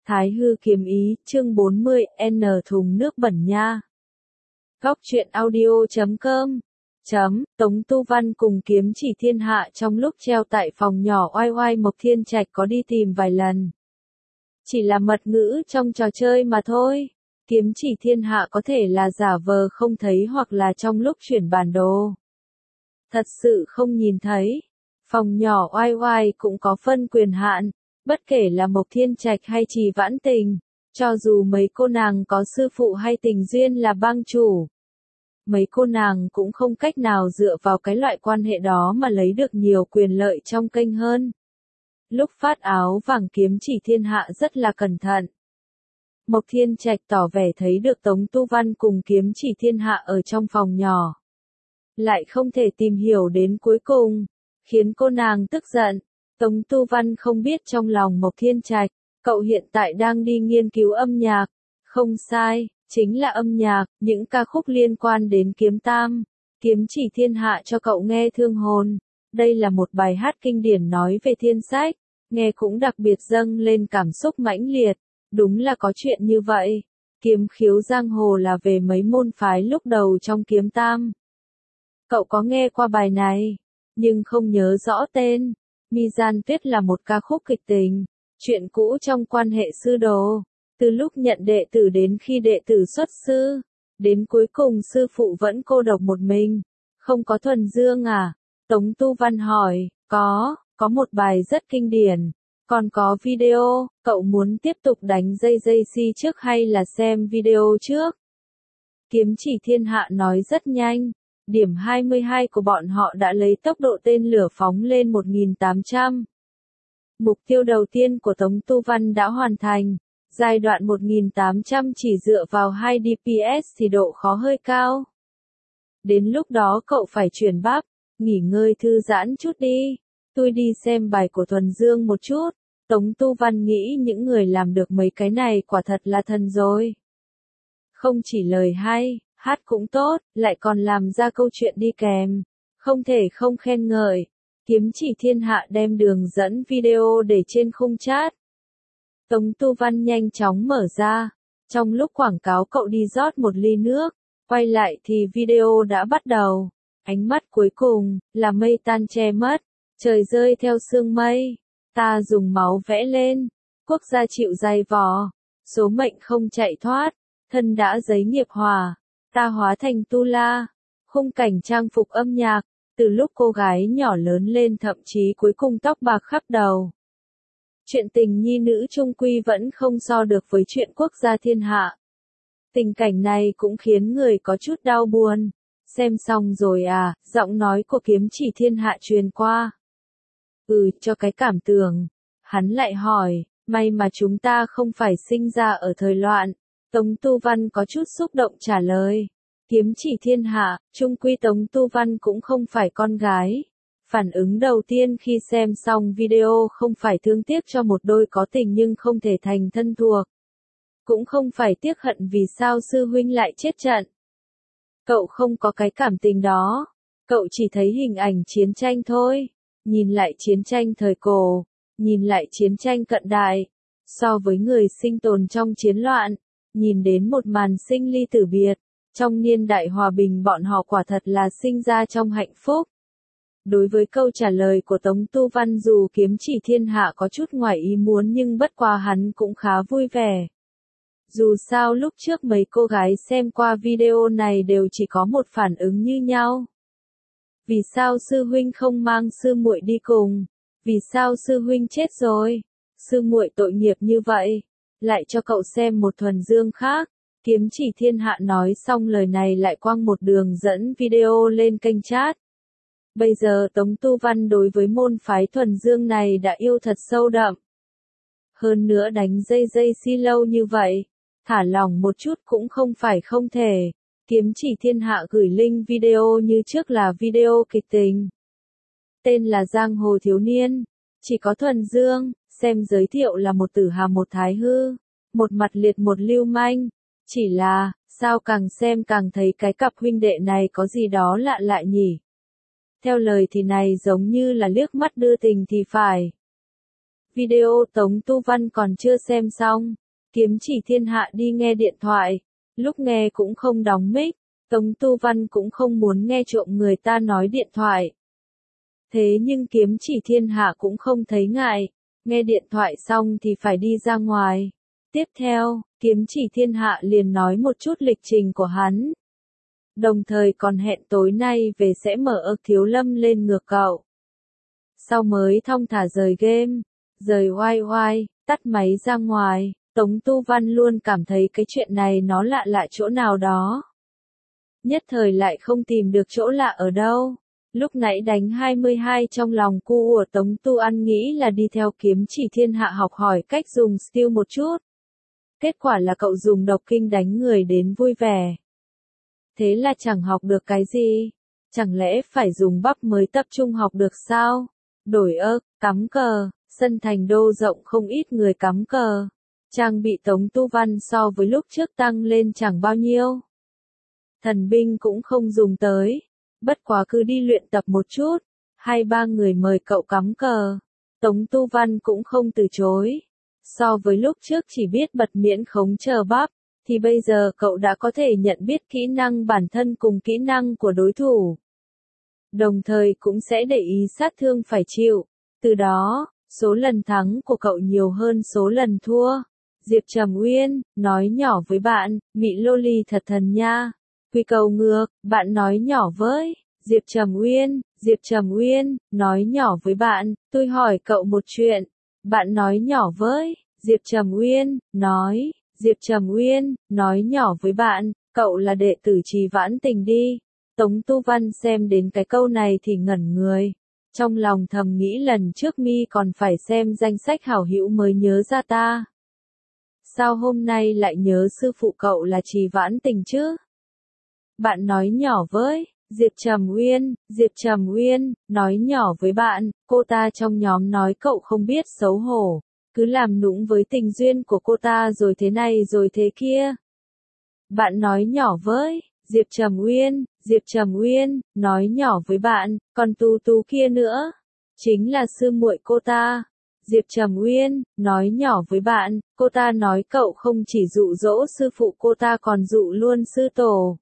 Thái hư kiếm ý, chương 40, N thùng nước bẩn nha. Góc truyện audio.com Tống Tu Văn cùng Kiếm Chỉ Thiên Hạ trong lúc treo tại phòng nhỏ oai oai Mộc Thiên Trạch có đi tìm vài lần. Chỉ là mật ngữ trong trò chơi mà thôi. Kiếm Chỉ Thiên Hạ có thể là giả vờ không thấy hoặc là trong lúc chuyển bản đồ. Thật sự không nhìn thấy. Phòng nhỏ oai oai cũng có phân quyền hạn. Bất kể là Mộc Thiên Trạch hay Trì Vãn Tình, cho dù mấy cô nàng có sư phụ hay tình duyên là bang chủ, mấy cô nàng cũng không cách nào dựa vào cái loại quan hệ đó mà lấy được nhiều quyền lợi trong kênh hơn. Lúc phát áo vàng Kiếm Chỉ Thiên Hạ rất là cẩn thận. Mộc Thiên Trạch tỏ vẻ thấy được Tống Tu Văn cùng Kiếm Chỉ Thiên Hạ ở trong phòng nhỏ. Lại không thể tìm hiểu đến cuối cùng, khiến cô nàng tức giận. Tống Tu Văn không biết trong lòng Mộc Thiên Trạch, cậu hiện tại đang đi nghiên cứu âm nhạc. Không sai, chính là âm nhạc, những ca khúc liên quan đến Kiếm Tam. Kiếm Chỉ Thiên Hạ cho cậu nghe thương hồn. Đây là một bài hát kinh điển nói về thiên sách, nghe cũng đặc biệt dâng lên cảm xúc mãnh liệt. Đúng là có chuyện như vậy. Kiếm khiếu giang hồ là về mấy môn phái lúc đầu trong Kiếm Tam. Cậu có nghe qua bài này, nhưng không nhớ rõ tên. Mi Gian Tuyết là một ca khúc kịch tình, chuyện cũ trong quan hệ sư đồ, từ lúc nhận đệ tử đến khi đệ tử xuất sư, đến cuối cùng sư phụ vẫn cô độc một mình, không có thuần dương à? Tống Tu Văn hỏi, có một bài rất kinh điển, còn có video, cậu muốn tiếp tục đánh dây si trước hay là xem video trước? Kiếm Chỉ Thiên Hạ nói rất nhanh. Điểm 22 của bọn họ đã lấy tốc độ tên lửa phóng lên 1800. Mục tiêu đầu tiên của Tống Tu Văn đã hoàn thành. Giai đoạn 1800 chỉ dựa vào 2 DPS thì độ khó hơi cao. Đến lúc đó cậu phải chuyển bắp, nghỉ ngơi thư giãn chút đi. Tôi đi xem bài của Thuần Dương một chút. Tống Tu Văn nghĩ những người làm được mấy cái này quả thật là thần rồi. Không chỉ lời hay, hát cũng tốt, lại còn làm ra câu chuyện đi kèm. Không thể không khen ngợi. Kiếm Chỉ Thiên Hạ đem đường dẫn video để trên khung chat. Tống Tu Văn nhanh chóng mở ra. Trong lúc quảng cáo cậu đi rót một ly nước. Quay lại thì video đã bắt đầu. Ánh mắt cuối cùng là mây tan che mất. Trời rơi theo sương mây. Ta dùng máu vẽ lên. Quốc gia chịu dày vò. Số mệnh không chạy thoát. Thân đã giấy nghiệp hòa. Ta hóa thành tu la. Khung cảnh trang phục âm nhạc, từ lúc cô gái nhỏ lớn lên thậm chí cuối cùng tóc bạc khắp đầu. Chuyện tình nhi nữ chung quy vẫn không so được với chuyện quốc gia thiên hạ. Tình cảnh này cũng khiến người có chút đau buồn. Xem xong rồi à, giọng nói của Kiếm Chỉ Thiên Hạ truyền qua. Cho cái cảm tưởng. Hắn lại hỏi, may mà chúng ta không phải sinh ra ở thời loạn. Tống Tu Văn có chút xúc động trả lời. Kiếm Chỉ Thiên Hạ, chung quy Tống Tu Văn cũng không phải con gái. Phản ứng đầu tiên khi xem xong video không phải thương tiếc cho một đôi có tình nhưng không thể thành thân thuộc. Cũng không phải tiếc hận vì sao sư huynh lại chết trận. Cậu không có cái cảm tình đó. Cậu chỉ thấy hình ảnh chiến tranh thôi. Nhìn lại chiến tranh thời cổ. Nhìn lại chiến tranh cận đại. So với người sinh tồn trong chiến loạn. Nhìn đến một màn sinh ly tử biệt. Trong niên đại hòa bình bọn họ quả thật là sinh ra trong hạnh phúc. Đối với câu trả lời của Tống Tu Văn dù Kiếm Chỉ Thiên Hạ có chút ngoài ý muốn nhưng bất quá hắn cũng khá vui vẻ. Dù sao lúc trước mấy cô gái xem qua video này đều chỉ có một phản ứng như nhau. Vì sao sư huynh không mang sư muội đi cùng? Vì sao sư huynh chết rồi? Sư muội tội nghiệp như vậy. Lại cho cậu xem một thuần dương khác. Kiếm Chỉ Thiên Hạ nói xong lời này lại quăng một đường dẫn video lên kênh chat. Bây giờ Tống Tu Văn đối với môn phái thuần dương này đã yêu thật sâu đậm. Hơn nữa đánh dây si lâu như vậy, thả lỏng một chút cũng không phải không thể. Kiếm Chỉ Thiên Hạ gửi link video như trước là video kịch tình. Tên là Giang Hồ Thiếu Niên, chỉ có thuần dương, xem giới thiệu là một tử hàm một thái hư, một mặt liệt một lưu manh. Chỉ là, sao càng xem càng thấy cái cặp huynh đệ này có gì đó lạ lạ nhỉ? Theo lời thì này giống như là liếc mắt đưa tình thì phải. Video Tống Tu Văn còn chưa xem xong. Kiếm Chỉ Thiên Hạ đi nghe điện thoại. Lúc nghe cũng không đóng mic. Tống Tu Văn cũng không muốn nghe trộm người ta nói điện thoại. Thế nhưng Kiếm Chỉ Thiên Hạ cũng không thấy ngại. Nghe điện thoại xong thì phải đi ra ngoài. Tiếp theo, Kiếm Chỉ Thiên Hạ liền nói một chút lịch trình của hắn. Đồng thời còn hẹn tối nay về sẽ mở ức Thiếu Lâm lên ngược cậu. Sau mới thong thả rời game, rời wifi, tắt máy ra ngoài, Tống Tu Văn luôn cảm thấy cái chuyện này nó lạ lạ chỗ nào đó. Nhất thời lại không tìm được chỗ lạ ở đâu. Lúc nãy đánh 22 trong lòng cu của Tống Tu An nghĩ là đi theo Kiếm Chỉ Thiên Hạ học hỏi cách dùng skill một chút. Kết quả là cậu dùng độc kinh đánh người đến vui vẻ. Thế là chẳng học được cái gì. Chẳng lẽ phải dùng bắp mới tập trung học được sao? Đổi ức, cắm cờ, sân thành đô rộng không ít người cắm cờ. Trang bị Tống Tu Văn so với lúc trước tăng lên chẳng bao nhiêu. Thần binh cũng không dùng tới. Bất quá cứ đi luyện tập một chút. 2-3 người mời cậu cắm cờ. Tống Tu Văn cũng không từ chối. So với lúc trước chỉ biết bật miễn khống chờ bắp, thì bây giờ cậu đã có thể nhận biết kỹ năng bản thân cùng kỹ năng của đối thủ. Đồng thời cũng sẽ để ý sát thương phải chịu. Từ đó, số lần thắng của cậu nhiều hơn số lần thua. Diệp Trầm Uyên, nói nhỏ với bạn, mị loli thật thần nha. Quy cầu ngược, bạn nói nhỏ với. Diệp Trầm Uyên, nói nhỏ với bạn, tôi hỏi cậu một chuyện. Bạn nói nhỏ với. Diệp Trầm Uyên, nói. Diệp Trầm Uyên, nói nhỏ với bạn, cậu là đệ tử Trì Vãn Tình đi. Tống Tu Văn xem đến cái câu này thì ngẩn người. Trong lòng thầm nghĩ lần trước mi còn phải xem danh sách hảo hữu mới nhớ ra ta. Sao hôm nay lại nhớ sư phụ cậu là Trì Vãn Tình chứ? Bạn nói nhỏ với. Diệp Trầm Uyên, nói nhỏ với bạn, cô ta trong nhóm nói cậu không biết xấu hổ. Cứ làm nũng với tình duyên của cô ta rồi thế này rồi thế kia. Bạn nói nhỏ với. Diệp Trầm Uyên, nói nhỏ với bạn, còn Tu kia nữa. Chính là sư muội cô ta. Diệp Trầm Uyên, nói nhỏ với bạn, cô ta nói cậu không chỉ dụ dỗ sư phụ cô ta còn dụ luôn sư tổ.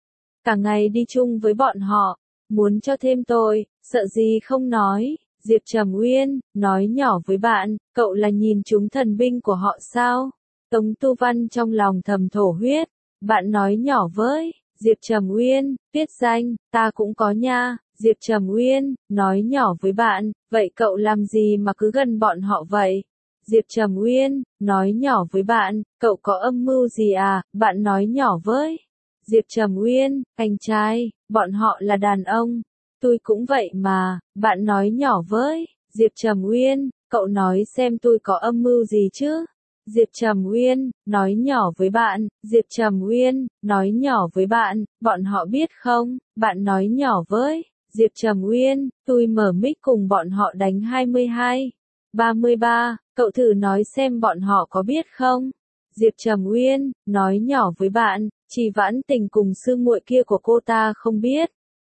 Cả ngày đi chung với bọn họ, muốn cho thêm tôi, sợ gì không nói. Diệp Trầm Uyên, nói nhỏ với bạn, cậu là nhìn chúng thần binh của họ sao? Tống Tu Văn trong lòng thầm thổ huyết. Bạn nói nhỏ với. Diệp Trầm Uyên, viết danh, ta cũng có nha. Diệp Trầm Uyên, nói nhỏ với bạn, vậy cậu làm gì mà cứ gần bọn họ vậy? Diệp Trầm Uyên, nói nhỏ với bạn, cậu có âm mưu gì à? Bạn nói nhỏ với. Diệp Trầm Uyên, anh trai, bọn họ là đàn ông. Tôi cũng vậy mà, bạn nói nhỏ với. Diệp Trầm Uyên, cậu nói xem tôi có âm mưu gì chứ? Diệp Trầm Uyên, nói nhỏ với bạn. Diệp Trầm Uyên, nói nhỏ với bạn, bọn họ biết không? Bạn nói nhỏ với. Diệp Trầm Uyên, tôi mở mic cùng bọn họ đánh 22. 33, cậu thử nói xem bọn họ có biết không? Diệp Trầm Uyên, nói nhỏ với bạn, Trì Vãn Tình cùng sư muội kia của cô ta không biết.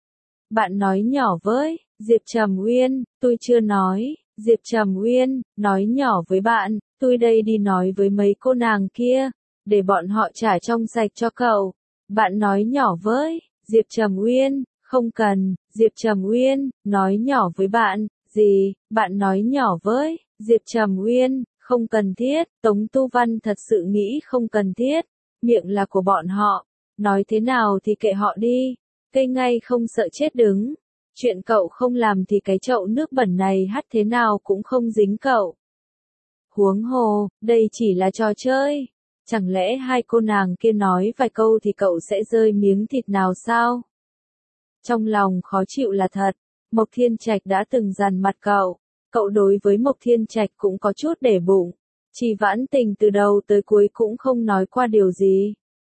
Bạn nói nhỏ với. Diệp Trầm Uyên, tôi chưa nói. Diệp Trầm Uyên, nói nhỏ với bạn, tôi đây đi nói với mấy cô nàng kia, để bọn họ trả trong sạch cho cậu. Bạn nói nhỏ với. Diệp Trầm Uyên, không cần. Diệp Trầm Uyên, nói nhỏ với bạn, gì, bạn nói nhỏ với. Diệp Trầm Uyên, không cần thiết. Tống Tu Văn thật sự nghĩ không cần thiết. Miệng là của bọn họ. Nói thế nào thì kệ họ đi. Cây ngay không sợ chết đứng. Chuyện cậu không làm thì cái chậu nước bẩn này hắt thế nào cũng không dính cậu. Huống hồ, đây chỉ là trò chơi. Chẳng lẽ hai cô nàng kia nói vài câu thì cậu sẽ rơi miếng thịt nào sao? Trong lòng khó chịu là thật. Mộc Thiên Trạch đã từng dằn mặt cậu. Cậu đối với Mộc Thiên Trạch cũng có chút để bụng. Trì Vãn Tình từ đầu tới cuối cũng không nói qua điều gì.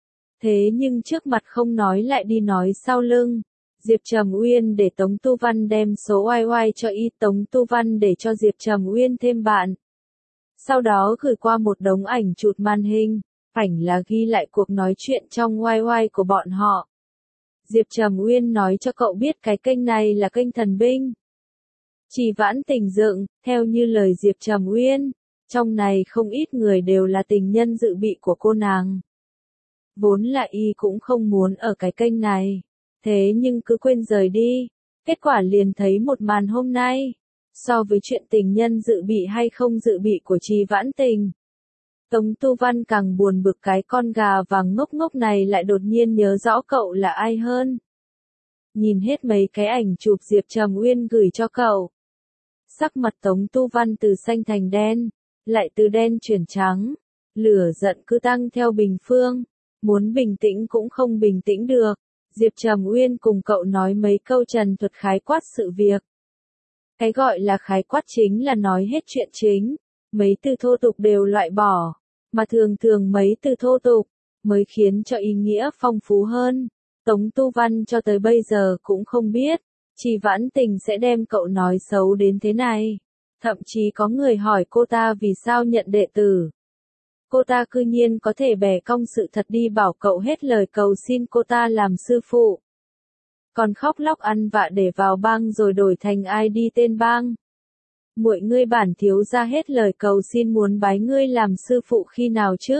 Thế nhưng trước mặt không nói lại đi nói sau lưng. Diệp Trầm Uyên để Tống Tu Văn đem số oai oai cho y, Tống Tu Văn để cho Diệp Trầm Uyên thêm bạn. Sau đó gửi qua một đống ảnh chụp màn hình, ảnh là ghi lại cuộc nói chuyện trong oai oai của bọn họ. Diệp Trầm Uyên nói cho cậu biết cái kênh này là kênh thần binh. Trì Vãn Tình dựng, theo như lời Diệp Trầm Uyên, trong này không ít người đều là tình nhân dự bị của cô nàng. Vốn là y cũng không muốn ở cái kênh này, thế nhưng cứ quên rời đi, kết quả liền thấy một màn hôm nay. So với chuyện tình nhân dự bị hay không dự bị của Trì Vãn Tình, Tống Tu Văn càng buồn bực cái con gà vàng ngốc ngốc này lại đột nhiên nhớ rõ cậu là ai hơn. Nhìn hết mấy cái ảnh chụp Diệp Trầm Uyên gửi cho cậu, sắc mặt Tống Tu Văn từ xanh thành đen, lại từ đen chuyển trắng, lửa giận cứ tăng theo bình phương, muốn bình tĩnh cũng không bình tĩnh được. Diệp Trầm Uyên cùng cậu nói mấy câu trần thuật khái quát sự việc. Cái gọi là khái quát chính là nói hết chuyện chính, mấy từ thô tục đều loại bỏ, mà thường thường mấy từ thô tục mới khiến cho ý nghĩa phong phú hơn. Tống Tu Văn cho tới bây giờ cũng không biết, Trì Vãn Tình sẽ đem cậu nói xấu đến thế này. Thậm chí có người hỏi cô ta vì sao nhận đệ tử. Cô ta cư nhiên có thể bẻ cong sự thật đi bảo cậu hết lời cầu xin cô ta làm sư phụ. Còn khóc lóc ăn vạ để vào bang rồi đổi thành ID tên bang. Muội ngươi bản thiếu ra hết lời cầu xin muốn bái ngươi làm sư phụ khi nào chứ?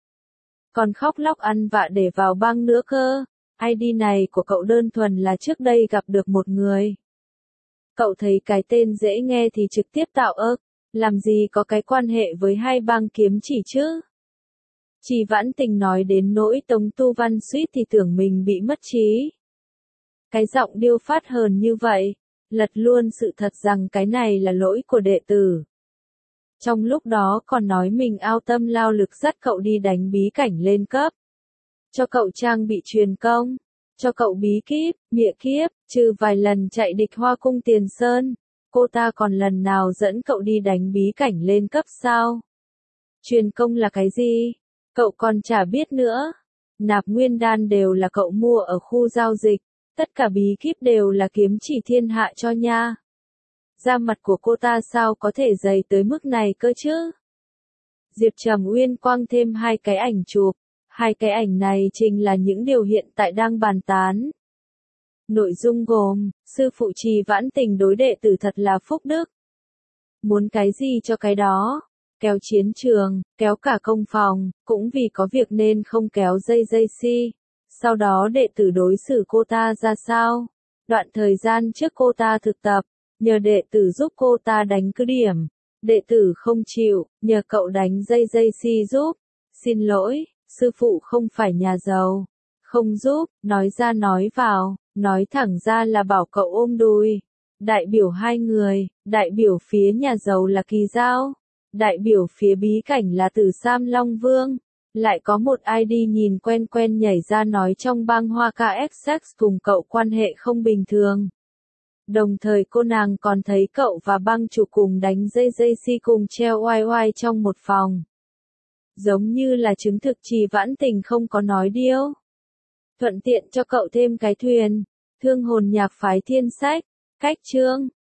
Còn khóc lóc ăn vạ để vào bang nữa cơ. ID này của cậu đơn thuần là trước đây gặp được một người. Cậu thấy cái tên dễ nghe thì trực tiếp tạo ơ, làm gì có cái quan hệ với hai bang kiếm chỉ chứ? Trì Vãn Tình nói đến nỗi Tống Tu Văn suýt thì tưởng mình bị mất trí. Cái giọng điêu phát hờn như vậy, lật luôn sự thật rằng cái này là lỗi của đệ tử. Trong lúc đó còn nói mình ao tâm lao lực dắt cậu đi đánh bí cảnh lên cấp. Cho cậu trang bị truyền công, cho cậu bí kíp, mịa kiếp, trừ vài lần chạy địch Hoa Cung Tiền Sơn, cô ta còn lần nào dẫn cậu đi đánh bí cảnh lên cấp sao? Truyền công là cái gì? Cậu còn chả biết nữa. Nạp nguyên đan đều là cậu mua ở khu giao dịch, tất cả bí kíp đều là kiếm chỉ thiên hạ cho nha. Da mặt của cô ta sao có thể dày tới mức này cơ chứ? Diệp Trầm Uyên quăng thêm hai cái ảnh chụp. Hai cái ảnh này chính là những điều hiện tại đang bàn tán. Nội dung gồm, sư phụ Trì Vãn Tình đối đệ tử thật là phúc đức. Muốn cái gì cho cái đó, kéo chiến trường, kéo cả công phòng, cũng vì có việc nên không kéo dây si. Sau đó đệ tử đối xử cô ta ra sao? Đoạn thời gian trước cô ta thực tập, nhờ đệ tử giúp cô ta đánh cứ điểm. Đệ tử không chịu, nhờ cậu đánh dây si giúp. Xin lỗi, sư phụ không phải nhà giàu. Không giúp, nói ra nói vào, nói thẳng ra là bảo cậu ôm đùi. Đại biểu hai người, đại biểu phía nhà giàu là Kỳ Giao, đại biểu phía bí cảnh là Tử Sam Long Vương. Lại có một ID nhìn quen quen nhảy ra nói trong bang Hoa KXX cùng cậu quan hệ không bình thường. Đồng thời cô nàng còn thấy cậu và bang chủ cùng đánh dây si cùng treo oai oai trong một phòng. Giống như là chứng thực Trì Vãn Tình không có nói điêu. Thuận tiện cho cậu thêm cái thuyền. Thương hồn nhạc phái thiên sách. Cách chương.